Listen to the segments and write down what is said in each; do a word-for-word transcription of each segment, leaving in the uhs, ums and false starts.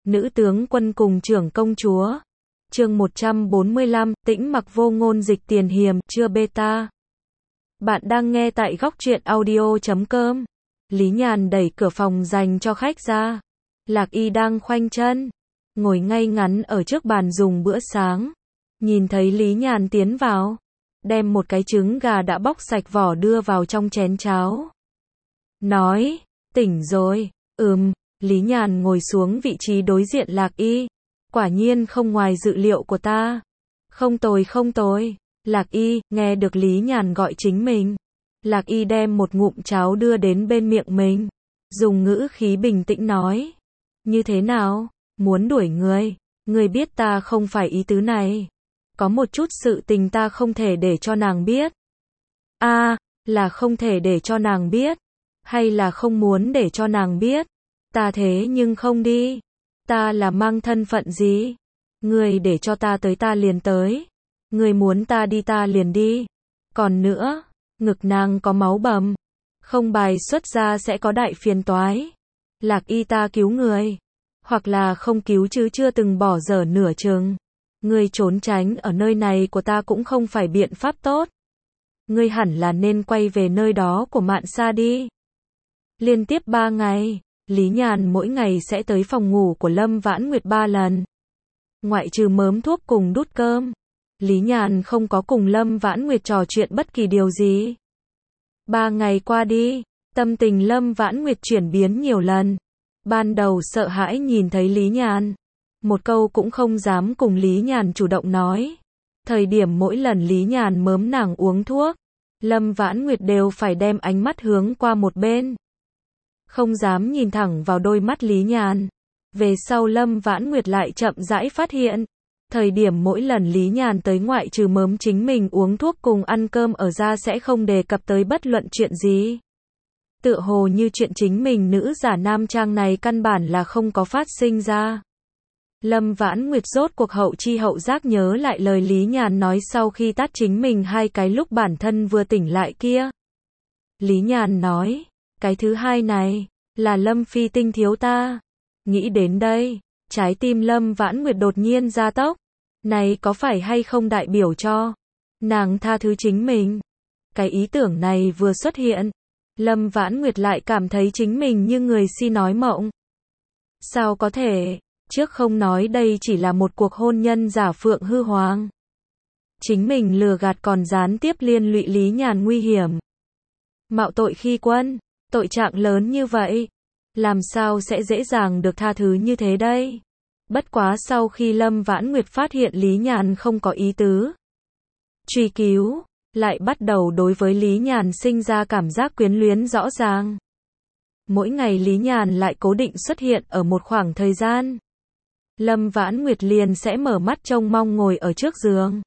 Nữ tướng quân cùng trưởng công chúa. Chương một trăm bốn mươi lăm, Tĩnh mặc vô ngôn dịch tiền hiềm, chưa beta. Bạn đang nghe tại góc truyện audio chấm com. Lý Nhàn đẩy cửa phòng dành cho khách ra. Lạc Y đang khoanh chân, ngồi ngay ngắn ở trước bàn dùng bữa sáng. Nhìn thấy Lý Nhàn tiến vào, đem một cái trứng gà đã bóc sạch vỏ đưa vào trong chén cháo. Nói, tỉnh rồi, ừm, Lý Nhàn ngồi xuống vị trí đối diện Lạc Y. Quả nhiên không ngoài dự liệu của ta. Không tồi không tồi. Lạc Y, nghe được Lý Nhàn gọi chính mình. Lạc Y đem một ngụm cháo đưa đến bên miệng mình. Dùng ngữ khí bình tĩnh nói. Như thế nào? Muốn đuổi người. Người biết ta không phải ý tứ này. Có một chút sự tình ta không thể để cho nàng biết. A, à, là không thể để cho nàng biết. Hay là không muốn để cho nàng biết. Ta thế nhưng không đi. Ta là mang thân phận gì? Người để cho ta tới ta liền tới. Người muốn ta đi ta liền đi. Còn nữa, ngực nàng có máu bầm. Không bài xuất ra sẽ có đại phiền toái. Lạc Y ta cứu người. Hoặc là không cứu chứ chưa từng bỏ dở nửa chừng. Người trốn tránh ở nơi này của ta cũng không phải biện pháp tốt. Ngươi hẳn là nên quay về nơi đó của Mạn Sa đi. Liên tiếp ba ngày. Lý Nhàn mỗi ngày sẽ tới phòng ngủ của Lâm Vãn Nguyệt ba lần. Ngoại trừ mớm thuốc cùng đút cơm, Lý Nhàn không có cùng Lâm Vãn Nguyệt trò chuyện bất kỳ điều gì. Ba ngày qua đi, tâm tình Lâm Vãn Nguyệt chuyển biến nhiều lần. Ban đầu sợ hãi nhìn thấy Lý Nhàn. Một câu cũng không dám cùng Lý Nhàn chủ động nói. Thời điểm mỗi lần Lý Nhàn mớm nàng uống thuốc, Lâm Vãn Nguyệt đều phải đem ánh mắt hướng qua một bên. Không dám nhìn thẳng vào đôi mắt Lý Nhàn. Về sau Lâm Vãn Nguyệt lại chậm rãi phát hiện. Thời điểm mỗi lần Lý Nhàn tới ngoại trừ mớm chính mình uống thuốc cùng ăn cơm ở ra sẽ không đề cập tới bất luận chuyện gì. Tựa hồ như chuyện chính mình nữ giả nam trang này căn bản là không có phát sinh ra. Lâm Vãn Nguyệt rốt cuộc hậu chi hậu giác nhớ lại lời Lý Nhàn nói sau khi tát chính mình hai cái lúc bản thân vừa tỉnh lại kia. Lý Nhàn nói. Cái thứ hai này, là Lâm Phi Tinh thiếu ta. Nghĩ đến đây, trái tim Lâm Vãn Nguyệt đột nhiên gia tốc. Này có phải hay không đại biểu cho nàng tha thứ chính mình? Cái ý tưởng này vừa xuất hiện, Lâm Vãn Nguyệt lại cảm thấy chính mình như người si nói mộng. Sao có thể, trước không nói đây chỉ là một cuộc hôn nhân giả phượng hư hoàng. Chính mình lừa gạt còn gián tiếp liên lụy Lý Nhàn nguy hiểm. Mạo tội khi quân. Tội trạng lớn như vậy, làm sao sẽ dễ dàng được tha thứ như thế đây? Bất quá sau khi Lâm Vãn Nguyệt phát hiện Lý Nhàn không có ý tứ truy cứu, lại bắt đầu đối với Lý Nhàn sinh ra cảm giác quyến luyến rõ ràng. Mỗi ngày Lý Nhàn lại cố định xuất hiện ở một khoảng thời gian. Lâm Vãn Nguyệt liền sẽ mở mắt trông mong ngồi ở trước giường.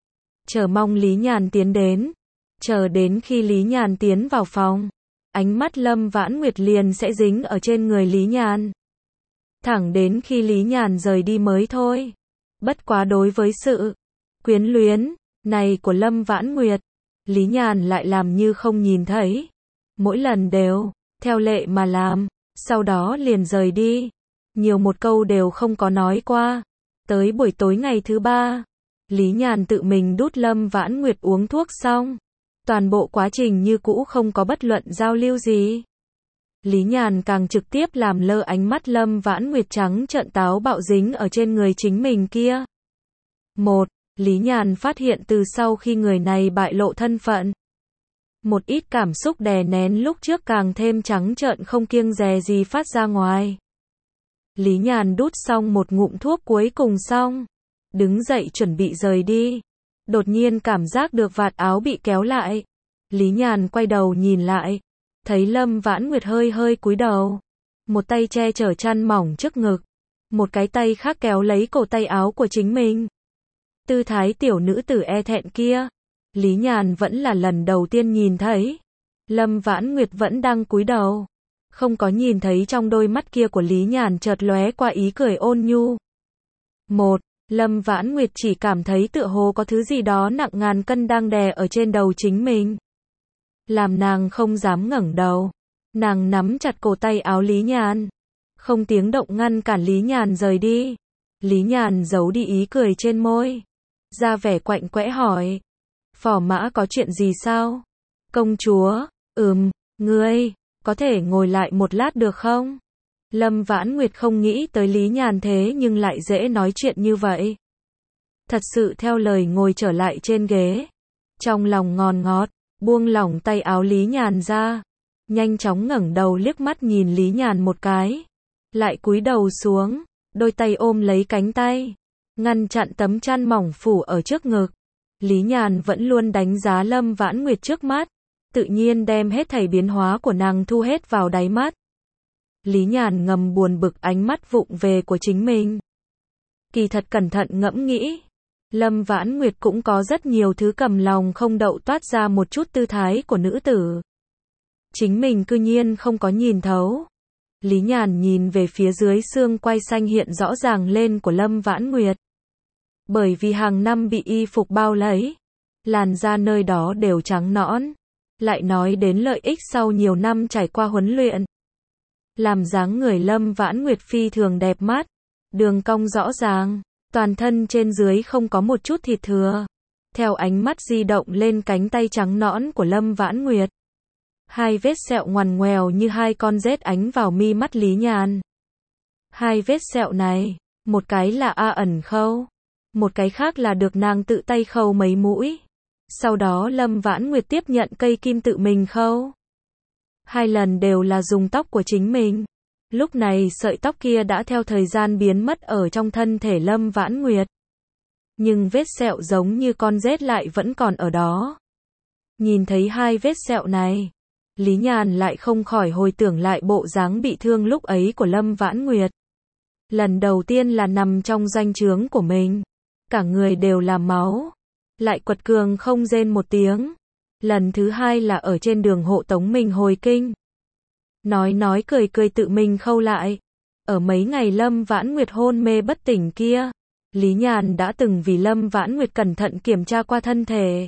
Chờ mong Lý Nhàn tiến đến. Chờ đến khi Lý Nhàn tiến vào phòng. Ánh mắt Lâm Vãn Nguyệt liền sẽ dính ở trên người Lý Nhàn. Thẳng đến khi Lý Nhàn rời đi mới thôi. Bất quá đối với sự quyến luyến này của Lâm Vãn Nguyệt, Lý Nhàn lại làm như không nhìn thấy. Mỗi lần đều theo lệ mà làm, sau đó liền rời đi. Nhiều một câu đều không có nói qua. Tới buổi tối ngày thứ ba, Lý Nhàn tự mình đút Lâm Vãn Nguyệt uống thuốc xong. Toàn bộ quá trình như cũ không có bất luận giao lưu gì. Lý Nhàn càng trực tiếp làm lơ ánh mắt Lâm Vãn Nguyệt trắng trợn táo bạo dính ở trên người chính mình kia. Một, Lý Nhàn phát hiện từ sau khi người này bại lộ thân phận. Một ít cảm xúc đè nén lúc trước càng thêm trắng trợn không kiêng dè gì phát ra ngoài. Lý Nhàn đút xong một ngụm thuốc cuối cùng xong. Đứng dậy chuẩn bị rời đi. Đột nhiên cảm giác được vạt áo bị kéo lại. Lý Nhàn quay đầu nhìn lại. Thấy Lâm Vãn Nguyệt hơi hơi cúi đầu. Một tay che chở chăn mỏng trước ngực. Một cái tay khác kéo lấy cổ tay áo của chính mình. Tư thái tiểu nữ tử e thẹn kia. Lý Nhàn vẫn là lần đầu tiên nhìn thấy. Lâm Vãn Nguyệt vẫn đang cúi đầu. Không có nhìn thấy trong đôi mắt kia của Lý Nhàn chợt lóe qua ý cười ôn nhu. Một. Lâm Vãn Nguyệt chỉ cảm thấy tựa hồ có thứ gì đó nặng ngàn cân đang đè ở trên đầu chính mình. Làm nàng không dám ngẩng đầu. Nàng nắm chặt cổ tay áo Lý Nhàn. không tiếng động ngăn cản Lý Nhàn rời đi. Lý Nhàn giấu đi ý cười trên môi, ra vẻ quạnh quẽ hỏi. Phò mã có chuyện gì sao? Công chúa, ừm, ngươi, có thể ngồi lại một lát được không? Lâm Vãn Nguyệt không nghĩ tới Lý Nhàn thế nhưng lại dễ nói chuyện như vậy. Thật sự theo lời ngồi trở lại trên ghế. Trong lòng ngòn ngọt, buông lỏng tay áo Lý Nhàn ra. Nhanh chóng ngẩng đầu liếc mắt nhìn Lý Nhàn một cái. Lại cúi đầu xuống, đôi tay ôm lấy cánh tay. Ngăn chặn tấm chăn mỏng phủ ở trước ngực. Lý Nhàn vẫn luôn đánh giá Lâm Vãn Nguyệt trước mắt. Tự nhiên đem hết thảy biến hóa của nàng thu hết vào đáy mắt. Lý Nhàn ngầm buồn bực ánh mắt vụng về của chính mình. Kỳ thật cẩn thận ngẫm nghĩ. Lâm Vãn Nguyệt cũng có rất nhiều thứ cầm lòng không đậu toát ra một chút tư thái của nữ tử. Chính mình cư nhiên không có nhìn thấu. Lý Nhàn nhìn về phía dưới xương quai xanh hiện rõ ràng lên của Lâm Vãn Nguyệt. Bởi vì hàng năm bị y phục bao lấy, làn da nơi đó đều trắng nõn. Lại nói đến lợi ích sau nhiều năm trải qua huấn luyện. Làm dáng người Lâm Vãn Nguyệt phi thường đẹp mắt, đường cong rõ ràng, toàn thân trên dưới không có một chút thịt thừa. Theo ánh mắt di động lên cánh tay trắng nõn của Lâm Vãn Nguyệt. Hai vết sẹo ngoằn ngoèo như hai con rết ánh vào mi mắt Lý Nhàn. Hai vết sẹo này, một cái là A ẩn khâu, một cái khác là được nàng tự tay khâu mấy mũi. Sau đó Lâm Vãn Nguyệt tiếp nhận cây kim tự mình khâu. Hai lần đều là dùng tóc của chính mình. Lúc này sợi tóc kia đã theo thời gian biến mất ở trong thân thể Lâm Vãn Nguyệt. Nhưng vết sẹo giống như con rết lại vẫn còn ở đó. Nhìn thấy hai vết sẹo này, Lý Nhàn lại không khỏi hồi tưởng lại bộ dáng bị thương lúc ấy của Lâm Vãn Nguyệt. Lần đầu tiên là nằm trong doanh trướng của mình. Cả người đều là máu. Lại quật cường không rên một tiếng. Lần thứ hai là ở trên đường hộ tống mình hồi kinh. Nói nói cười cười tự mình khâu lại. Ở mấy ngày Lâm Vãn Nguyệt hôn mê bất tỉnh kia, Lý Nhàn đã từng vì Lâm Vãn Nguyệt cẩn thận kiểm tra qua thân thể.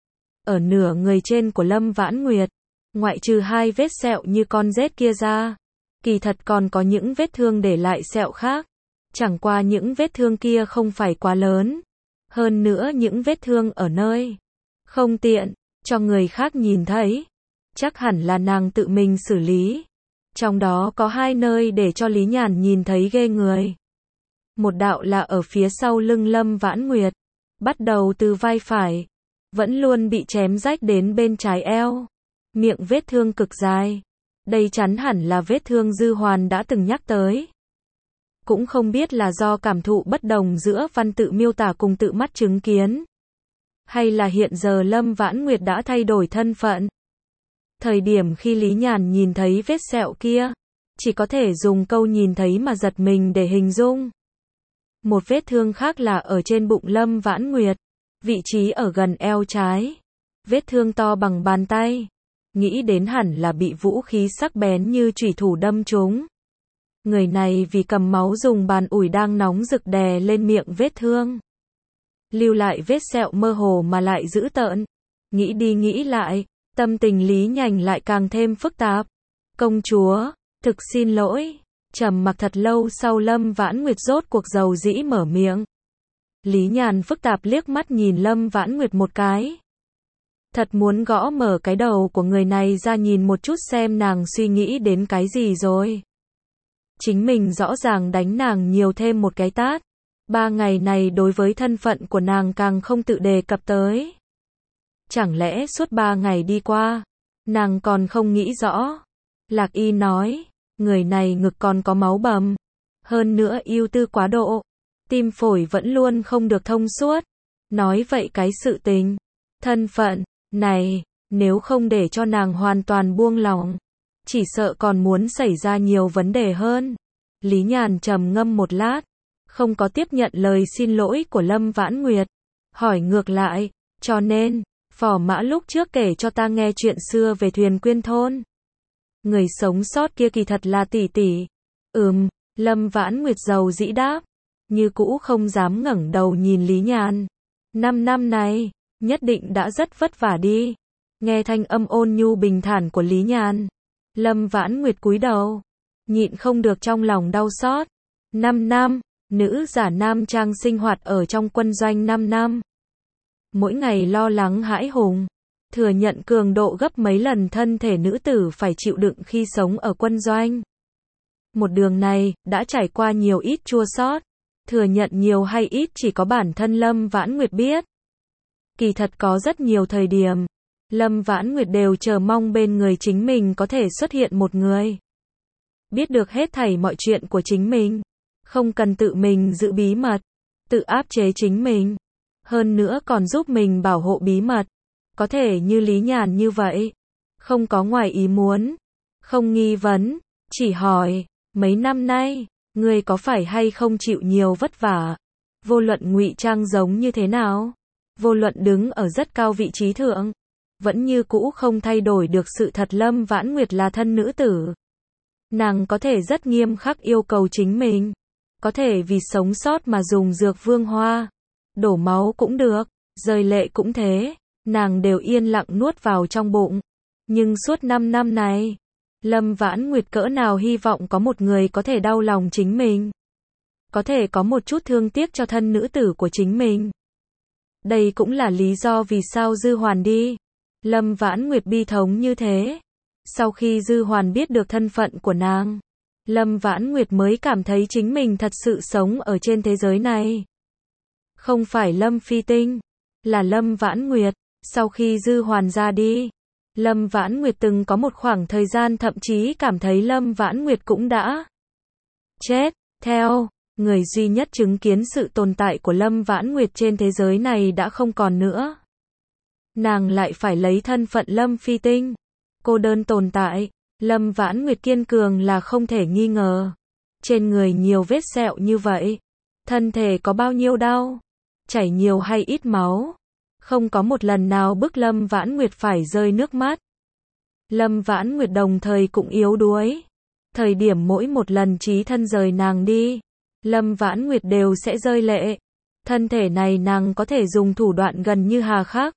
Ở nửa người trên của Lâm Vãn Nguyệt, ngoại trừ hai vết sẹo như con rết kia ra, kỳ thật còn có những vết thương để lại sẹo khác. Chẳng qua những vết thương kia không phải quá lớn. Hơn nữa những vết thương ở nơi không tiện cho người khác nhìn thấy, chắc hẳn là nàng tự mình xử lý. Trong đó có hai nơi để cho Lý Nhàn nhìn thấy ghê người. Một đạo là ở phía sau lưng Lâm Vãn Nguyệt, bắt đầu từ vai phải, vẫn luôn bị chém rách đến bên trái eo. Miệng vết thương cực dài. Đây chắn hẳn là vết thương Dư Hoàn đã từng nhắc tới. Cũng không biết là do cảm thụ bất đồng giữa văn tự miêu tả cùng tự mắt chứng kiến. Hay là hiện giờ Lâm Vãn Nguyệt đã thay đổi thân phận. Thời điểm khi Lý Nhàn nhìn thấy vết sẹo kia, chỉ có thể dùng câu nhìn thấy mà giật mình để hình dung. Một vết thương khác là ở trên bụng Lâm Vãn Nguyệt, vị trí ở gần eo trái. Vết thương to bằng bàn tay. Nghĩ đến hẳn là bị vũ khí sắc bén như chủy thủ đâm trúng. Người này vì cầm máu dùng bàn ủi đang nóng rực đè lên miệng vết thương. Lưu lại vết sẹo mơ hồ mà lại dữ tợn. Nghĩ đi nghĩ lại, tâm tình Lý Nhành lại càng thêm phức tạp. Công chúa, thực xin lỗi. Trầm mặc thật lâu sau Lâm Vãn Nguyệt rốt cuộc dầu dĩ mở miệng. Lý Nhàn phức tạp liếc mắt nhìn Lâm Vãn Nguyệt một cái. Thật muốn gõ mở cái đầu của người này ra nhìn một chút xem nàng suy nghĩ đến cái gì rồi. Chính mình rõ ràng đánh nàng nhiều thêm một cái tát. Ba ngày này đối với thân phận của nàng càng không tự đề cập tới. Chẳng lẽ suốt ba ngày đi qua, nàng còn không nghĩ rõ. Lạc Y nói, người này ngực còn có máu bầm. Hơn nữa ưu tư quá độ. Tim phổi vẫn luôn không được thông suốt. Nói vậy cái sự tình, thân phận này, nếu không để cho nàng hoàn toàn buông lỏng, chỉ sợ còn muốn xảy ra nhiều vấn đề hơn. Lý Nhàn trầm ngâm một lát, không có tiếp nhận lời xin lỗi của Lâm Vãn Nguyệt. Hỏi ngược lại, cho nên, phò mã lúc trước kể cho ta nghe chuyện xưa về Thuyền Quyên Thôn. Người sống sót kia kỳ thật là tỷ tỷ. Ừm, Lâm Vãn Nguyệt dầu dĩ đáp, như cũ không dám ngẩng đầu nhìn Lý Nhàn. Năm năm này, nhất định đã rất vất vả đi. Nghe thanh âm ôn nhu bình thản của Lý Nhàn, Lâm Vãn Nguyệt cúi đầu, nhịn không được trong lòng đau xót. năm năm, nữ giả nam trang sinh hoạt ở trong quân doanh năm năm. Mỗi ngày lo lắng hãi hùng, thừa nhận cường độ gấp mấy lần thân thể nữ tử phải chịu đựng khi sống ở quân doanh. Một đường này, đã trải qua nhiều ít chua xót, thừa nhận nhiều hay ít chỉ có bản thân Lâm Vãn Nguyệt biết. Kỳ thật có rất nhiều thời điểm, Lâm Vãn Nguyệt đều chờ mong bên người chính mình có thể xuất hiện một người. Biết được hết thảy mọi chuyện của chính mình, không cần tự mình giữ bí mật, tự áp chế chính mình, hơn nữa còn giúp mình bảo hộ bí mật. Có thể như Lý Nhàn như vậy, không có ngoài ý muốn, không nghi vấn, chỉ hỏi, mấy năm nay, ngươi có phải hay không chịu nhiều vất vả? Vô luận ngụy trang giống như thế nào, vô luận đứng ở rất cao vị trí thượng, vẫn như cũ không thay đổi được sự thật Lâm Vãn Nguyệt là thân nữ tử. Nàng có thể rất nghiêm khắc yêu cầu chính mình, có thể vì sống sót mà dùng dược vương hoa, đổ máu cũng được, rơi lệ cũng thế, nàng đều yên lặng nuốt vào trong bụng. Nhưng suốt năm năm này, Lâm Vãn Nguyệt cỡ nào hy vọng có một người có thể đau lòng chính mình, có thể có một chút thương tiếc cho thân nữ tử của chính mình. Đây cũng là lý do vì sao Dư Hoàn đi. Lâm Vãn Nguyệt bi thống như thế. Sau khi Dư Hoàn biết được thân phận của nàng, Lâm Vãn Nguyệt mới cảm thấy chính mình thật sự sống ở trên thế giới này. Không phải Lâm Phi Tinh, là Lâm Vãn Nguyệt. Sau khi Dư Hoàn ra đi, Lâm Vãn Nguyệt từng có một khoảng thời gian thậm chí cảm thấy Lâm Vãn Nguyệt cũng đã chết. Theo, người duy nhất chứng kiến sự tồn tại của Lâm Vãn Nguyệt trên thế giới này đã không còn nữa. Nàng lại phải lấy thân phận Lâm Phi Tinh, cô đơn tồn tại. Lâm Vãn Nguyệt kiên cường là không thể nghi ngờ. Trên người nhiều vết sẹo như vậy, thân thể có bao nhiêu đau, chảy nhiều hay ít máu, không có một lần nào bức Lâm Vãn Nguyệt phải rơi nước mắt. Lâm Vãn Nguyệt đồng thời cũng yếu đuối. Thời điểm mỗi một lần chí thân rời nàng đi, Lâm Vãn Nguyệt đều sẽ rơi lệ. Thân thể này nàng có thể dùng thủ đoạn gần như hà khắc,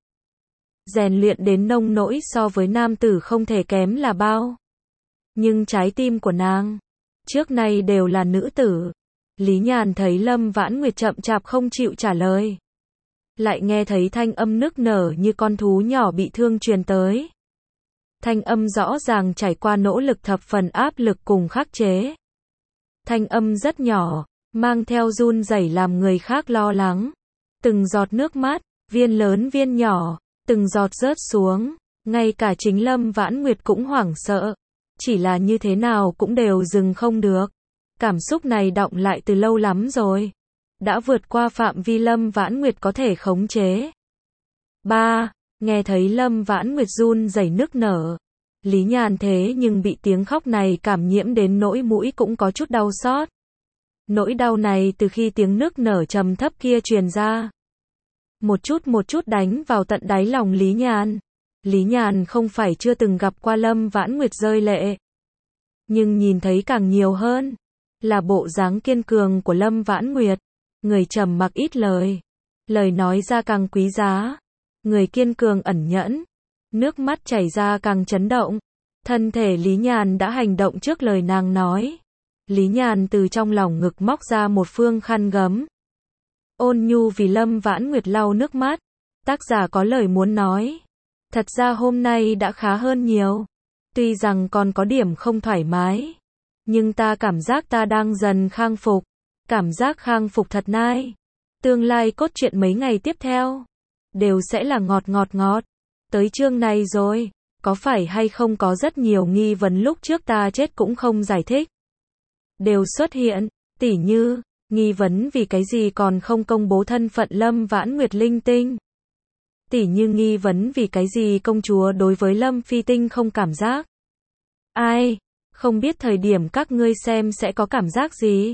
rèn luyện đến nông nỗi so với nam tử không thể kém là bao. Nhưng trái tim của nàng, trước nay đều là nữ tử. Lý Nhàn thấy Lâm Vãn Nguyệt chậm chạp không chịu trả lời, lại nghe thấy thanh âm nức nở như con thú nhỏ bị thương truyền tới. Thanh âm rõ ràng trải qua nỗ lực thập phần áp lực cùng khắc chế. Thanh âm rất nhỏ, mang theo run rẩy làm người khác lo lắng. Từng giọt nước mắt, viên lớn viên nhỏ, từng giọt rớt xuống, ngay cả chính Lâm Vãn Nguyệt cũng hoảng sợ. Chỉ là như thế nào cũng đều dừng không được. Cảm xúc này đọng lại từ lâu lắm rồi, đã vượt qua phạm vi Lâm Vãn Nguyệt có thể khống chế. ba. Nghe thấy Lâm Vãn Nguyệt run rẩy nức nở, Lý Nhàn thế nhưng bị tiếng khóc này cảm nhiễm đến nỗi mũi cũng có chút đau xót. Nỗi đau này từ khi tiếng nức nở trầm thấp kia truyền ra, một chút một chút đánh vào tận đáy lòng Lý Nhàn. Lý Nhàn không phải chưa từng gặp qua Lâm Vãn Nguyệt rơi lệ, nhưng nhìn thấy càng nhiều hơn là bộ dáng kiên cường của Lâm Vãn Nguyệt. Người trầm mặc ít lời, lời nói ra càng quý giá. Người kiên cường ẩn nhẫn, nước mắt chảy ra càng chấn động. Thân thể Lý Nhàn đã hành động trước lời nàng nói. Lý Nhàn từ trong lòng ngực móc ra một phương khăn gấm, ôn nhu vì Lâm Vãn Nguyệt lau nước mắt. Tác giả có lời muốn nói. Thật ra hôm nay đã khá hơn nhiều. Tuy rằng còn có điểm không thoải mái, nhưng ta cảm giác ta đang dần khang phục. Cảm giác khang phục thật nai. Tương lai cốt truyện mấy ngày tiếp theo đều sẽ là ngọt ngọt ngọt. Tới chương này rồi, có phải hay không có rất nhiều nghi vấn lúc trước ta chết cũng không giải thích đều xuất hiện, tỉ như nghi vấn vì cái gì còn không công bố thân phận Lâm Vãn Nguyệt linh tinh, tỉ như nghi vấn vì cái gì công chúa đối với Lâm Phi Tinh không cảm giác. Ai, không biết thời điểm các ngươi xem sẽ có cảm giác gì.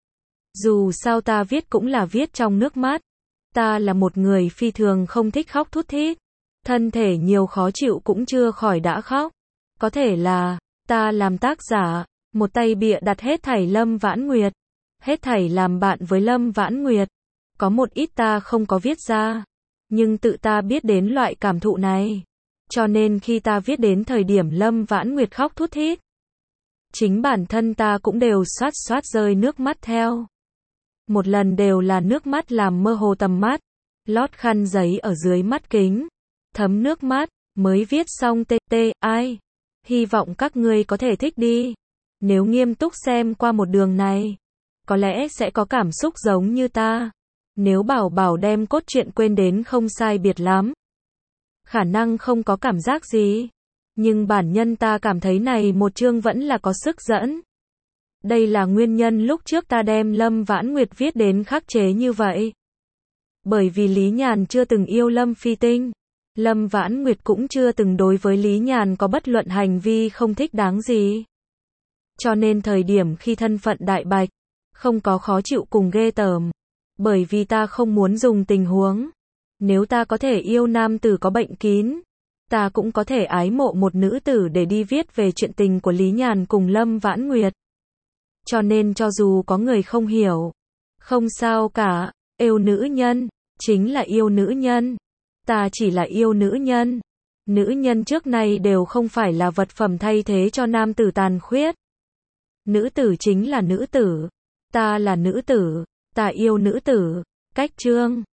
Dù sao ta viết cũng là viết trong nước mắt. Ta là một người phi thường không thích khóc thút thít. Thân thể nhiều khó chịu cũng chưa khỏi đã khóc. Có thể là, ta làm tác giả, một tay bịa đặt hết thảy Lâm Vãn Nguyệt. Hết thảy làm bạn với Lâm Vãn Nguyệt. Có một ít ta không có viết ra. Nhưng tự ta biết đến loại cảm thụ này. Cho nên khi ta viết đến thời điểm Lâm Vãn Nguyệt khóc thút thít, Chính bản thân ta cũng đều xoát xoát rơi nước mắt theo. Một lần đều là nước mắt làm mơ hồ tầm mắt, lót khăn giấy ở dưới mắt kính, thấm nước mắt, mới viết xong tê tê, ai. Hy vọng các ngươi có thể thích đi. Nếu nghiêm túc xem qua một đường này, có lẽ sẽ có cảm xúc giống như ta. Nếu bảo bảo đem cốt truyện quên đến không sai biệt lắm, khả năng không có cảm giác gì. Nhưng bản nhân ta cảm thấy này một chương vẫn là có sức dẫn. Đây là nguyên nhân lúc trước ta đem Lâm Vãn Nguyệt viết đến khắc chế như vậy. Bởi vì Lý Nhàn chưa từng yêu Lâm Phi Tinh. Lâm Vãn Nguyệt cũng chưa từng đối với Lý Nhàn có bất luận hành vi không thích đáng gì. Cho nên thời điểm khi thân phận đại bạch, không có khó chịu cùng ghê tởm. Bởi vì ta không muốn dùng tình huống. Nếu ta có thể yêu nam tử có bệnh kín, ta cũng có thể ái mộ một nữ tử để đi viết về chuyện tình của Lý Nhàn cùng Lâm Vãn Nguyệt. Cho nên cho dù có người không hiểu, không sao cả, yêu nữ nhân, chính là yêu nữ nhân. Ta chỉ là yêu nữ nhân. Nữ nhân trước nay đều không phải là vật phẩm thay thế cho nam tử tàn khuyết. Nữ tử chính là nữ tử. Ta là nữ tử. Ta yêu nữ tử. Cách chương